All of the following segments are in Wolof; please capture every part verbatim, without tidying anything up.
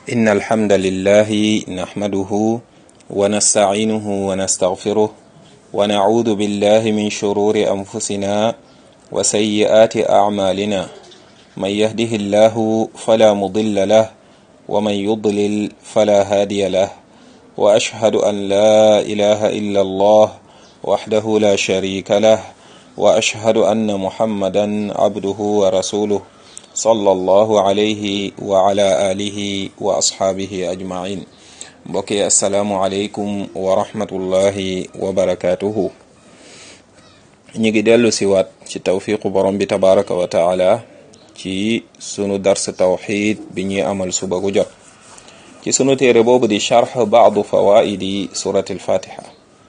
إن الحمد لله نحمده ونستعينه ونستغفره ونعوذ بالله من شرور أنفسنا وسيئات أعمالنا من يهده الله فلا مضل له ومن يضلل فلا هادي له وأشهد أن لا إله إلا الله وحده لا شريك له وأشهد أن محمدا عبده ورسوله صلى الله عليه وعلى آله وأصحابه أجمعين بقي السلام عليكم ورحمة الله وبركاته نيجي ديلو سيوات ci tawfiqu borom bi tabaraka wa taala ci sunu dars tawhid bi ñuy amal suba gu jot ci sunu téere boobu di sharh ba'd fawaidi surat al-fatiha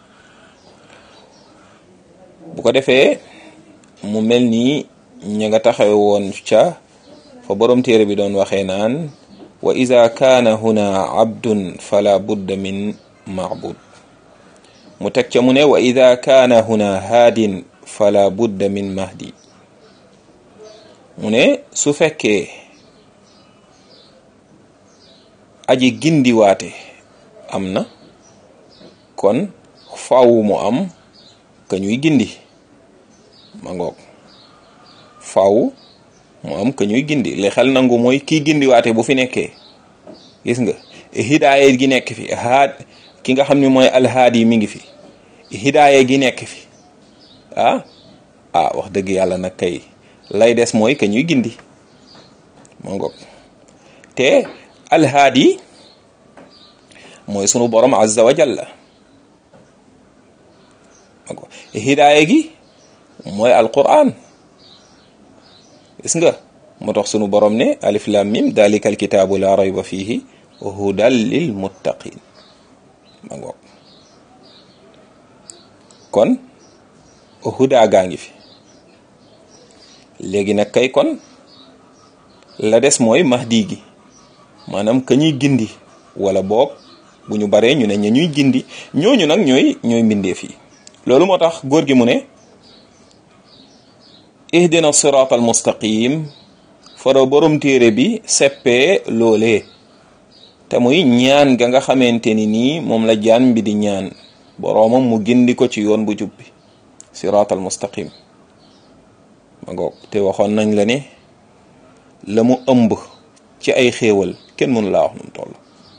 bu ko defee mu mel ni ña nga taxaw woon ca fa borom téere bi doon waxee naan wa iza kaana huna abdun fala budda min ma'bud mu teg ca mu ne wa iza kaana huna haadin fala budda min mahdi mu ne su fekkee aji gindiwaate am na kon faaw mu am ka ñuy gindi ma ngoog faaw mu am ka ñuy gindi li xel nangu mooy kii gindiwaate bu fi nekkee gis nga hidaaya gi nekk fi haad ki nga xam ne mooy alhaadi mi ngi fi hidaaya gi nekk fi ah ah wax dëgg yàlla nag kay lay des mooy ka ñuy gindi ma ngoog te alhaadi mooy sunu borom azza wa jalla ma ngoog hidaaya gi mooy alquran gis nga moo tax sunu borom ne alif lam mim dalika alkitaabu la rayba fihi hudan lil muttaqin ma ngoog kon huda gaa ngi fi léegi nag kay kon la des mooy mahdi gi maanaam ka ñuy gindi wala boog bu ñu baree ñu ne ña ñuy gindi ñooñu nag ñooy ñooy mbindeef yi loolu moo tax góor gi mu ne ihdina sirat al mustaqim fara borom téere bi seppee loolee te muy ñaan ga nga xamante ni nii moom la jaan bi di ñaan boroomam mu gindi ko ci yoon bu jub bi sirat al mustaqim ma ngoog te waxoon nañ la ne la mu ëmb ci ay xéewal kenn mënu laa wax nu mu toll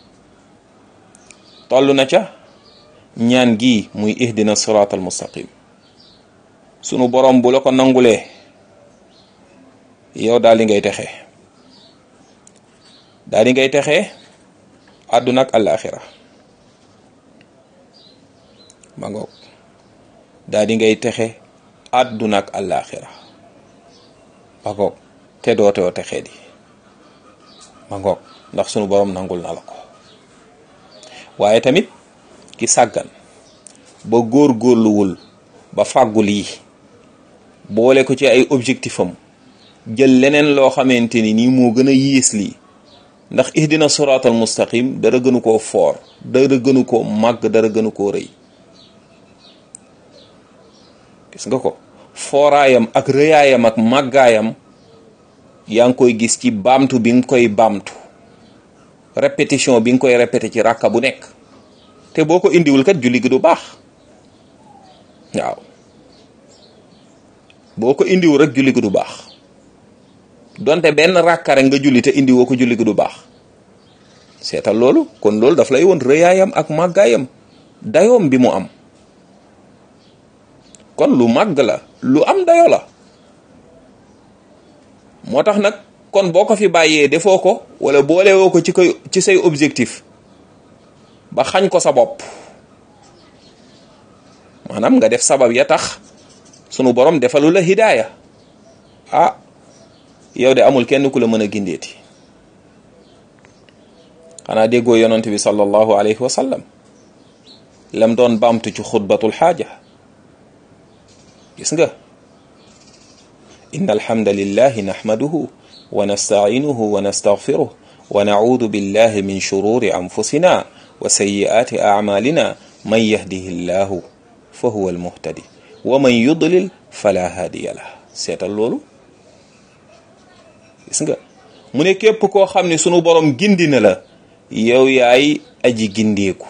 toll na ca ñaan gi muy ihdina sirat al mustaqim sunu borom bu la ko nangulee yow daal di ngay texe daal di ngay texe àdduna ak àllaaxira ma ngoog daal di ngay texe àdduna ak àllaaxira ma ngoog te dootoo texe di ma ngoog ndax sunu borom nangul na la ko waaye tamit ki sàggan ba góor góorluwul ba fàggul yi boole ko ci ay objectif am jël leneen loo xamante ni nii moo gën a yiis lii ndax ihdina siratal mustaqim dara gënu koo foor dara gënu koo màgg dara gënu koo rëy gis nga ko fooraayam ak rëyaayam ak màggaayam yaa ngi koy gis ci baamtu bi nga koy baamtu répétition bi nga koy répété ci ràkka bu nekk te boo ko indiwul kat julli gi du baax waaw boo ko indiwul rek julli gi du baax donte benn ràkka rek nga julli te indiwoo ko julli gi du baax seetal loolu kon loolu daf lay woon rëyaayam ak màggaayam dayoom bi mu am kon lu màgg la lu am dayo la moo tax nag kon boo ko fi bàyyee defoo ko wala boolewoo ko ci koy ci say objectif ba xañ ko sa bopp maanaam nga def sabab ya tax sunu borom defalu la hidaaya ah yow de amul kenn ku la mën a gindeeti xanaa déggoo yonent bi sallallahu alayhi wa sallam lam doon baamtu ci xutbatul xaaja gis nga inna alhamdulillahi nahmaduhu wa nasta'inuhu wa nastaghfiruh wa na'udhu billahi min shururi anfusina wa sayyiati a'malina man yahdihillahu fa huwa almuhtadi wa man yudlil fala hadiya lah seetal loolu gis nga mu ne képp koo xam ne sunu borom gindi na la yow yaay aji gindeeku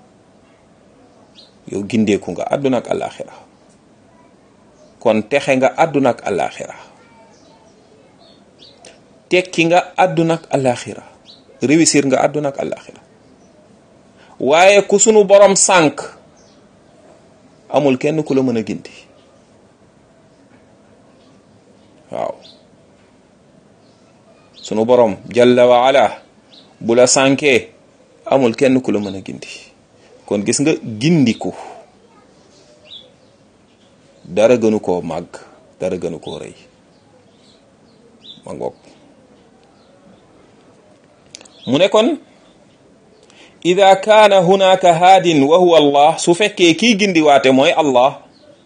yow gindeeku nga àdduna ak alaxira kon texe nga àdduna ak alaxira tekki nga àdduna ak alaxira réussir nga àdduna ak alaxira waaye ku sunu borom sànk amul kenn ku la mën a gindi waaw sunu borom jalla wa ala bu la sànkee amul kenn ku la mën a gindi kon gis nga gindiku dara gënu koo màgg dara gënu koo rëy ma ngoog mu ne kon ida kaana hunaka haadin wa huwa allah su fekkee kii gindiwaate mooy allah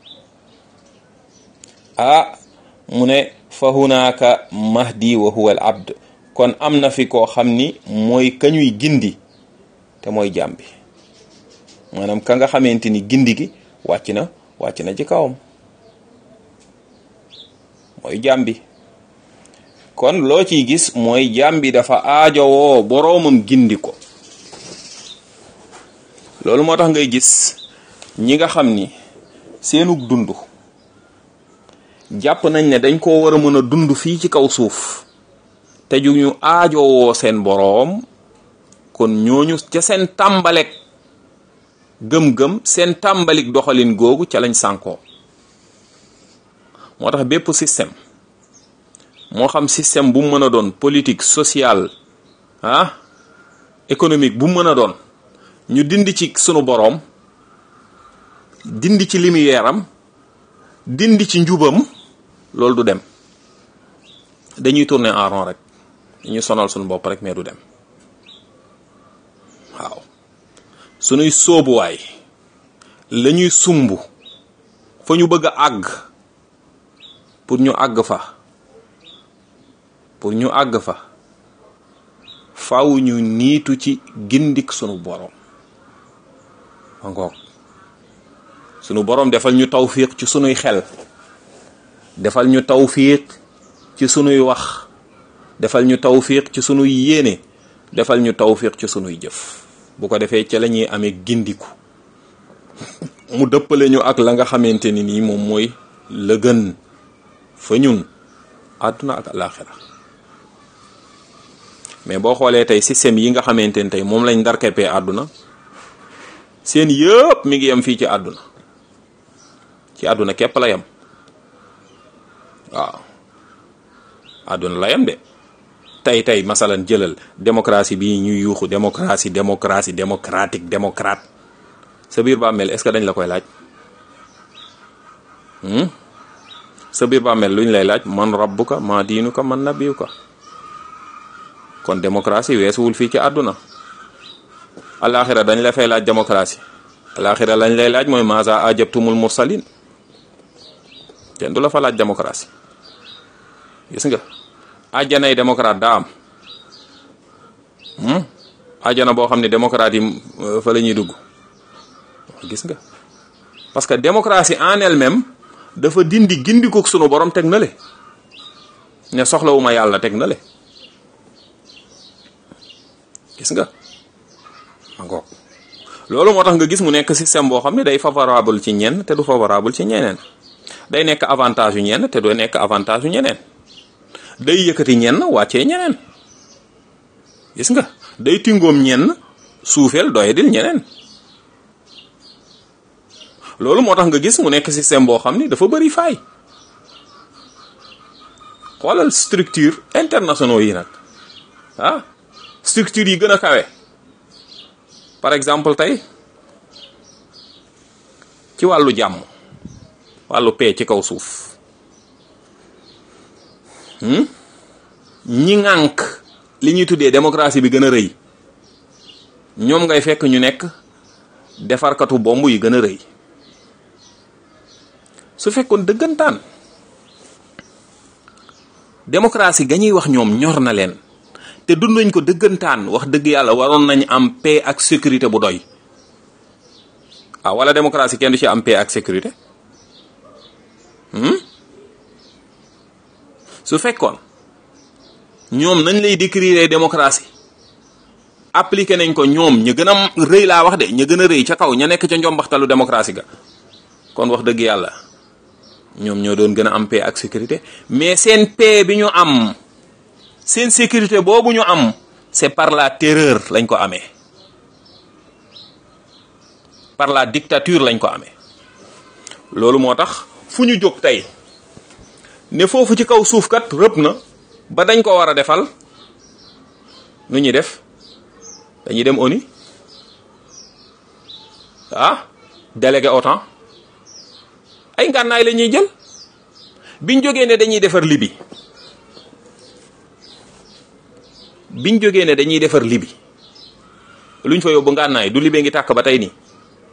ah mu ne fa hunaka mahdi wa huwa al abd kon am na fi koo xam ni mooy kañuy gindi te mooy jaam bi maanaam ka nga xamante ni gindi gi wàcc na wàcc na ci kawam mooy jaam bi kon loo ciy gis mooy jaam bi dafa aajowoo boroomam gindi ko loolu moo tax ngay gis ñi nga xam ni seenug dund jàpp nañ ne dañ koo war a mën a dund fii ci kaw suuf te ju ñu aajowoo seen boroom kon ñooñu ca seen tàmbalek gëm-gëm seen tàmbalik doxalin googu ca lañ sànkoo moo tax bépp système moo xam système bu mu mën a doon politique sociale ah économique bu mu mën a doon ñu dindi ci sunu boroom dindi ci lumière am dindi ci njubam loolu du dem dañuy tourner en rond rek dañuy sonal sunu bopp rek mais du dem waaw sunuy sóobuwaay la ñuy sumb fa ñu bëgg a àgg pour ñu àgg fa pour ñu àgg fa faaw ñu niitu ci gindik sunu boroom ma ngoog sunu boroom defal ñu tawfiq ci sunuy xel defal ñu tawfiq ci sunuy wax defal ñu tawfiq ci sunuy yéene defal ñu tawfiq ci sunuy jëf bu ko defee ca la ñuy amee gindiku mu dëppale ñu ak la nga xamante ni nii moom mooy la gën fa ñun àdduna ak alaxira mais boo xoolee tey système yi nga xamante ni tey moom lañ ndarkeppee àdduna seen yëpp mi ngi yem fii ci àdduna ci àdduna képp la yem waaw àdduna la yem de tey tey masalan jëlal démocratie bi ñuy yuuxu démocratie démocratie démocratique démocrate sa biir bàmmeel est-ce que dañ la koy laaj sa biir bàmmeel luñ lay laaj man rabbuka ma diinuka man nabiyuka kon démocratie weesuwul fii ci àdduna alaxira dañ la fay laaj démocratie alaxira lañ lay laaj mooy maza ajabtumul mursalin kenn du la fa laaj démocratie gis nga àjjanay démocrate daa am àjjana boo xam ne démocrate yi fa la ñuy dugg gis nga parce que démocratie en elle-même dafa dindi gindi ko sunu borom teg na le ne soxlawuma yàlla teg na le gis nga encore loolu moo tax nga gis mu nekk système boo xam ne day favorable ci ñenn te du favorable ci ñeneen day nekk avantage yu ñenn te du nekk avantage yu ñeneen day yëkkati ñenn wàccee ñeneen gis nga day tingoom ñenn suufeel doye dil ñeneen loolu moo tax nga gis mu nekk système boo xam ni dafa bëri faay xoolal structure internationaux yi nag ah structure yi gën a kawe par exemple tey ci wàllu jàmm wàllu paix ci kaw suuf ñi ŋànk li ñuy tuddee démocratie bi gën a rëy ñoom ngay fekk ñu nekk defarkatu bomb yi gën a rëy su fekkoon dëggantaan démocratie ga ñuy wax ñoom ñor na leen te dund nañ ko dëggantaan wax dëgg yàlla waroon nañ am paix ak sécurité bu doy ah wala démocratie kenn du ci am paix ak sécurité su fekkoon ñoom nañ lay décrire démocratie appliqué nañ ko ñoom ñu gën a rëy laa wax de ñu gën a rëy ca kaw ña nekk ca njombaxtalu démocratie ga kon wax dëgg yàlla ñoom ñoo doon gën a am paix ak sécurité. Mais seen paix bi ñu am seen sécurité boobu ñu am c'est par la terreur lañ ko amee, par la dictature lañ ko amee. loolu moo tax fu ñu jóg tey ne foofu ci kaw suuf kat rëpp na ba dañ ko war a defal nu ñuy def dañuy dem ONU ah délégué OTAN ay ngànnaay la ñuy jël. biñ jógee ne dañuy defar Libye biñ jógee ne dañuy defar Libye luñ fa yóbbu ngànnaay du Libye ngi tàkk ba tey nii.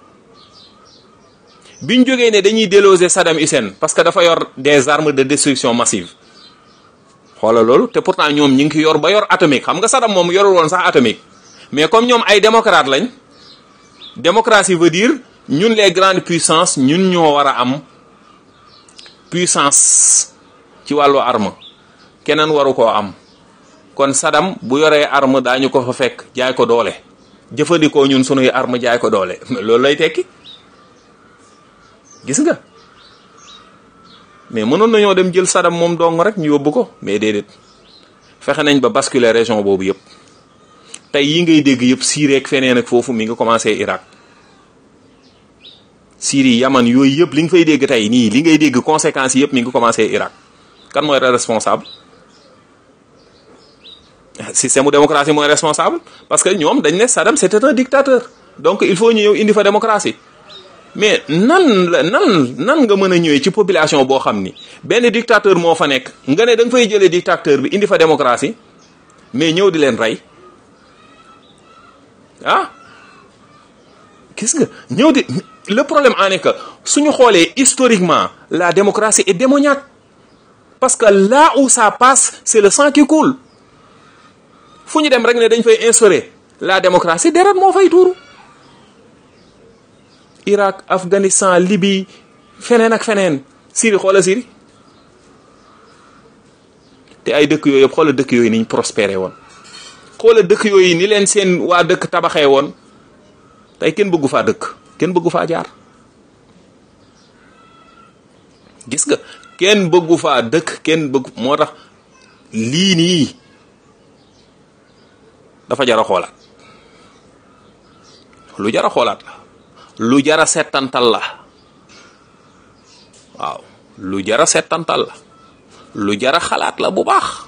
biñ jógee ne dañuy déloger Saddam Hussein parce que dafa yor des armes de destruction massive xoolal loolu te pourtant ñoom ñi ngi ki yor ba yor atomique. xam nga Saddam moom yorul woon sax atomique mais comme ñoom ay démocrate lañ, démocratie veut dire ñun les grandes puissances ñun ñoo war a am puissance ci wàllu arme, keneen waru koo am. kon Saddam bu yoree arme daañu ko fa fekk jaay ko doole, jëfandikoo ñun sunuy arme jaay ko doole loolu lay tekki. gis nga mais mënoon nañoo dem jël Saddam moom dong rek ñu yóbbu ko, mais déedéet fexe nañ ba basculer région boobu yëpp. tey yi ngay dégg yëpp Syrie ak feneen ak foofu mi nga commencé Irak, Syrie, Yaman, yooyu yëpp li nga fay dégg tey nii li ngay dégg conséquences yëpp mi ngi commencé Irak. kan mooy responsable? système mu démocratie mooy responsable parce que ñoom dañ ne Saddam c'était un dictateur, donc il faut ñu ñëw indi fa démocratie. mais nan la nan nan nga mën a ñëwee ci population boo xam ni benn dictateur moo fa nekk nga ne da nga fay jëlee dictateur bi indi fa démocratie mais ñëw di leen rey ah gis nga ñëw di. Le problème en est que suñu xoolee historiquement la démocratie est démoniaque parce que là où ça passe c'est le sang qui coule. fu ñu dem rek ne dañ fay instaurer la démocratie deret moo fay tuuru. Irak, Afghanistan, Libye, feneen ak feneen, Syrie, xoola Syrie te ay dëkk yooyu yëpp xoola dëkk yooyu niñ prospéré woon, xoola dëkk yooyu ni leen seen waa dëkk tabaxee woon. tey kenn bëggu faa dëkk, kenn bëggu faa jaar. gis nga kenn bëggu faa dëkk, kenn bëggu. moo tax lii nii dafa jar a xoolaat, lu jar a xoolaat la, lu jar a settantal la. waaw lu jar a settantal la, lu jar a xalaat la bu baax.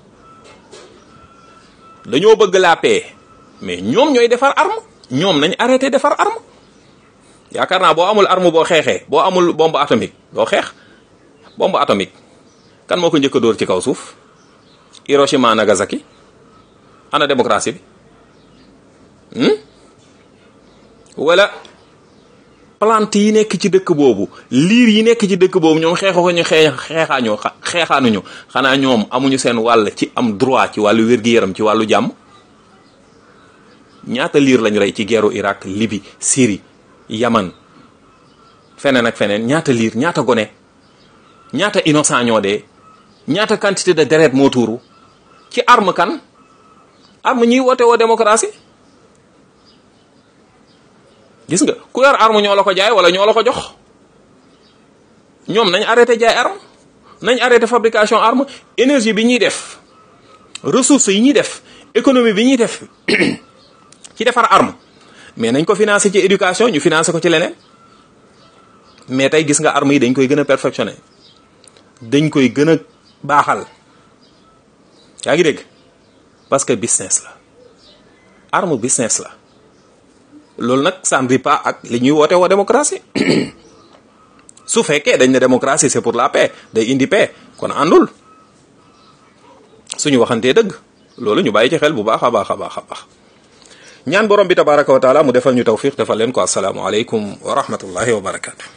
dañoo bëgg la paix mais ñoom ñooy defar arme, ñoom nañ arrêté defar arme. yaakaar naa boo amul arme boo xeexee, boo amul bombe atomique doo xeex. bombe atomique kan moo ko njëkk a dóor ci kaw suuf? Hiroshima Nagasaki. ana démocratie bi? hmm? wala plante yi nekk ci dëkk boobu, liir yi nekk ci dëkk boobu ñoom xeexu ko ñu xeex xeexaañoo xeexaanuñu xanaa ñoom amuñu seen wàll ci am droit ci wàllu wér-gi-yaram, ci wàllu jàmm? ñaata liir lañ rey ci guerru Irak, Libye, Syrie, Yaman, feneen ak feneen? ñaata liir, ñaata gone, ñaata innocent ñoo dee, ñaata quantité de deret moo tuuru ci arme kan? arme ñiy woote woo démocratie. gis nga ku yor arme ñoo la ko jaay wala ñoo la ko jox. ñoom nañ arrêté jaay arme, nañ arrêté fabrication arme. énergie bi ñuy def, ressources yi ñuy def, économie bi ñuy def ci defar arme, mais nañ ko financer ci éducation, ñu financer ko ci leneen. mais tey gis nga arme yi dañ koy gën a perfectionner, dañ koy gën a baaxal. yaa ngi dégg? parce que business la, arme business la. loolu nag ça ne dit pas ak li ñuy woote woo démocratie. su fekkee dañ ne démocratie c'est pour la paix, day indi paix, kon àndul. suñu waxantee dëgg loolu ñu bàyyi ci xel bu baax a baax a baax a baax. ñaan borom bi tabaraka wa taala mu defal ñu tawfiq defal leen ko. assalaamu aleykum wa rahmatullahi wa barakatu.